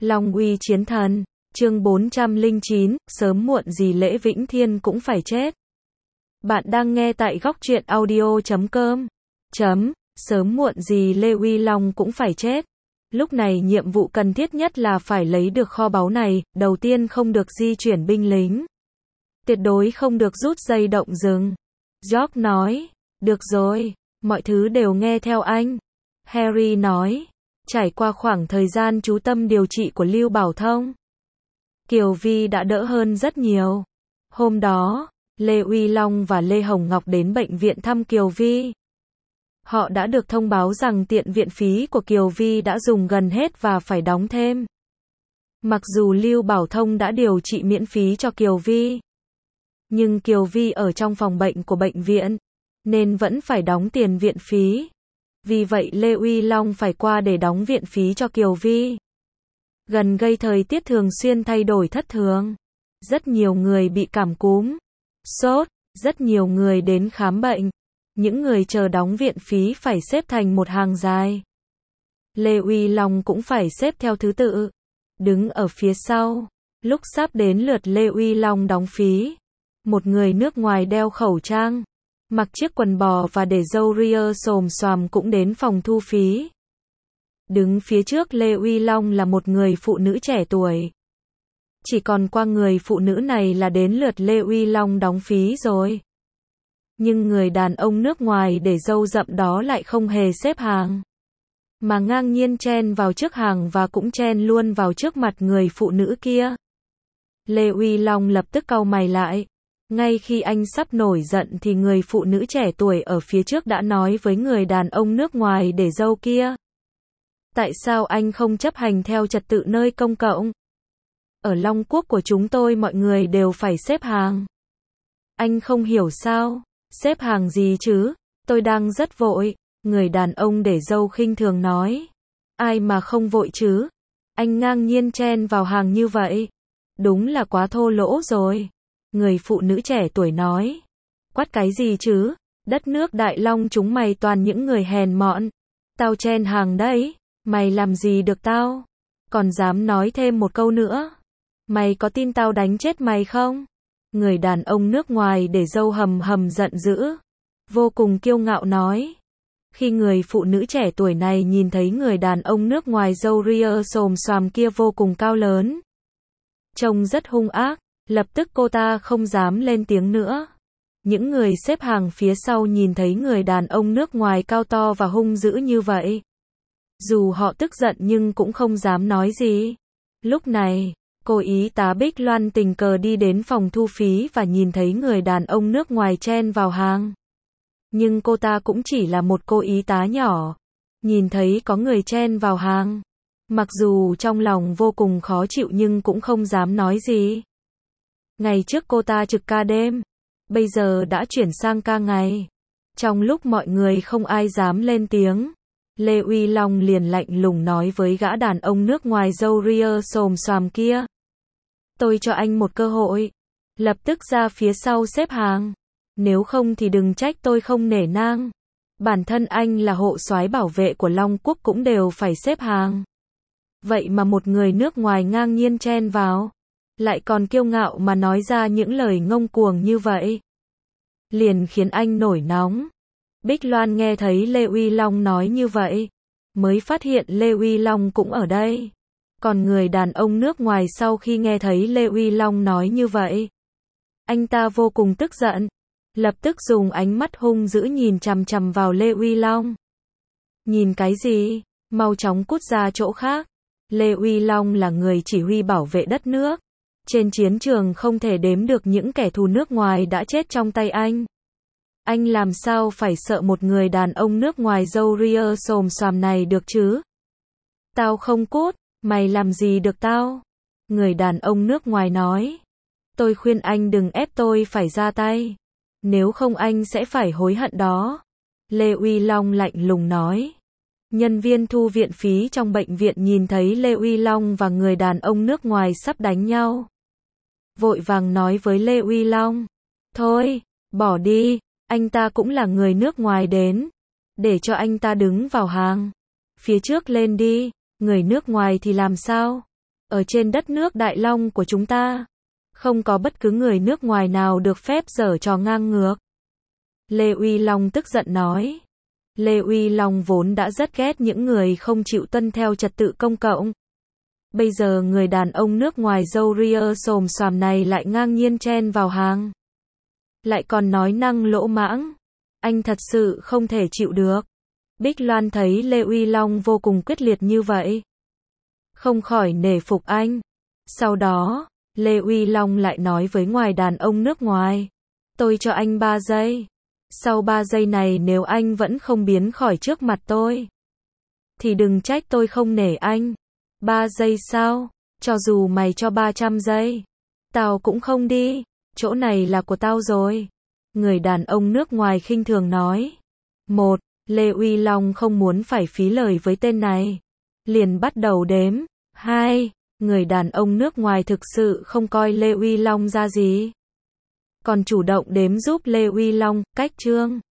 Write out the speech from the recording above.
Long uy chiến thần, chương 409, sớm muộn gì Lễ Vĩnh Thiên cũng phải chết. Bạn đang nghe tại góc truyện audio.com. Sớm muộn gì Lê Uy Long cũng phải chết. Lúc này nhiệm vụ cần thiết nhất là phải lấy được kho báu này, đầu tiên không được di chuyển binh lính. Tuyệt đối không được rút dây động rừng. George nói, được rồi, mọi thứ đều nghe theo anh. Harry nói, trải qua khoảng thời gian chú tâm điều trị của Lưu Bảo Thông, Kiều Vi đã đỡ hơn rất nhiều. Hôm đó, Lê Uy Long và Lê Hồng Ngọc đến bệnh viện thăm Kiều Vi. Họ đã được thông báo rằng tiền viện phí của Kiều Vi đã dùng gần hết và phải đóng thêm. Mặc dù Lưu Bảo Thông đã điều trị miễn phí cho Kiều Vi, nhưng Kiều Vi ở trong phòng bệnh của bệnh viện, nên vẫn phải đóng tiền viện phí. Vì vậy Lê Uy Long phải qua để đóng viện phí cho Kiều Vi. Gần gây thời tiết thường xuyên thay đổi thất thường. Rất nhiều người bị cảm cúm, sốt, rất nhiều người đến khám bệnh. Những người chờ đóng viện phí phải xếp thành một hàng dài. Lê Uy Long cũng phải xếp theo thứ tự, đứng ở phía sau. Lúc sắp đến lượt Lê Uy Long đóng phí, một người nước ngoài đeo khẩu trang, mặc chiếc quần bò và để râu ria xồm xoàm cũng đến phòng thu phí. Đứng phía trước Lê Uy Long là một người phụ nữ trẻ tuổi. Chỉ còn qua người phụ nữ này là đến lượt Lê Uy Long đóng phí rồi. Nhưng người đàn ông nước ngoài để râu rậm đó lại không hề xếp hàng, mà ngang nhiên chen vào trước hàng và cũng chen luôn vào trước mặt người phụ nữ kia. Lê Uy Long lập tức cau mày lại. Ngay khi anh sắp nổi giận thì người phụ nữ trẻ tuổi ở phía trước đã nói với người đàn ông nước ngoài để râu kia. Tại sao anh không chấp hành theo trật tự nơi công cộng? Ở Long Quốc của chúng tôi mọi người đều phải xếp hàng. Anh không hiểu sao? Xếp hàng gì chứ? Tôi đang rất vội. Người đàn ông để râu khinh thường nói. Ai mà không vội chứ? Anh ngang nhiên chen vào hàng như vậy. Đúng là quá thô lỗ rồi. Người phụ nữ trẻ tuổi nói. Quát cái gì chứ? Đất nước Đại Long chúng mày toàn những người hèn mọn. Tao chen hàng đấy. Mày làm gì được tao? Còn dám nói thêm một câu nữa. Mày có tin tao đánh chết mày không? Người đàn ông nước ngoài để râu hầm hầm giận dữ, vô cùng kiêu ngạo nói. Khi người phụ nữ trẻ tuổi này nhìn thấy người đàn ông nước ngoài râu ria xồm xoàm kia vô cùng cao lớn, trông rất hung ác, lập tức cô ta không dám lên tiếng nữa. Những người xếp hàng phía sau nhìn thấy người đàn ông nước ngoài cao to và hung dữ như vậy, dù họ tức giận nhưng cũng không dám nói gì. Lúc này, cô y tá Bích Loan tình cờ đi đến phòng thu phí và nhìn thấy người đàn ông nước ngoài chen vào hàng. Nhưng cô ta cũng chỉ là một cô y tá nhỏ. Nhìn thấy có người chen vào hàng, mặc dù trong lòng vô cùng khó chịu nhưng cũng không dám nói gì. Ngày trước cô ta trực ca đêm, bây giờ đã chuyển sang ca ngày. Trong lúc mọi người không ai dám lên tiếng, Lê Uy Long liền lạnh lùng nói với gã đàn ông nước ngoài râu ria xồm xoàm kia. Tôi cho anh một cơ hội. Lập tức ra phía sau xếp hàng. Nếu không thì đừng trách tôi không nể nang. Bản thân anh là hộ soái bảo vệ của Long Quốc cũng đều phải xếp hàng. Vậy mà một người nước ngoài ngang nhiên chen vào, lại còn kiêu ngạo mà nói ra những lời ngông cuồng như vậy, liền khiến anh nổi nóng. Bích Loan nghe thấy Lê Uy Long nói như vậy, mới phát hiện Lê Uy Long cũng ở đây. Còn người đàn ông nước ngoài sau khi nghe thấy Lê Uy Long nói như vậy, anh ta vô cùng tức giận, lập tức dùng ánh mắt hung dữ nhìn chằm chằm vào Lê Uy Long. Nhìn cái gì? Mau chóng cút ra chỗ khác. Lê Uy Long là người chỉ huy bảo vệ đất nước. Trên chiến trường không thể đếm được những kẻ thù nước ngoài đã chết trong tay anh. Anh làm sao phải sợ một người đàn ông nước ngoài râu ria xồm xoàm này được chứ? Tao không cút, mày làm gì được tao? Người đàn ông nước ngoài nói. Tôi khuyên anh đừng ép tôi phải ra tay. Nếu không anh sẽ phải hối hận đó. Lê Uy Long lạnh lùng nói. Nhân viên thu viện phí trong bệnh viện nhìn thấy Lê Uy Long và người đàn ông nước ngoài sắp đánh nhau, vội vàng nói với Lê Uy Long. Thôi, bỏ đi, anh ta cũng là người nước ngoài đến. Để cho anh ta đứng vào hàng phía trước lên đi. Người nước ngoài thì làm sao? Ở trên đất nước Đại Long của chúng ta, không có bất cứ người nước ngoài nào được phép giở trò ngang ngược. Lê Uy Long tức giận nói. Lê Uy Long vốn đã rất ghét những người không chịu tuân theo trật tự công cộng. Bây giờ người đàn ông nước ngoài râu ria xồm xoàm này lại ngang nhiên chen vào hàng. Lại còn nói năng lỗ mãng. Anh thật sự không thể chịu được. Bích Loan thấy Lê Uy Long vô cùng quyết liệt như vậy, không khỏi nể phục anh. Sau đó, Lê Uy Long lại nói với ngoài đàn ông nước ngoài. Tôi cho anh 3 giây. Sau 3 giây này nếu anh vẫn không biến khỏi trước mặt tôi, thì đừng trách tôi không nể anh. 3 giây sao? Cho dù mày cho 300 giây, tao cũng không đi. Chỗ này là của tao rồi. Người đàn ông nước ngoài khinh thường nói. 1. Lê Uy Long không muốn phải phí lời với tên này, liền bắt đầu đếm. 2. Người đàn ông nước ngoài thực sự không coi Lê Uy Long ra gì, còn chủ động đếm giúp Lê Uy Long. Cách chương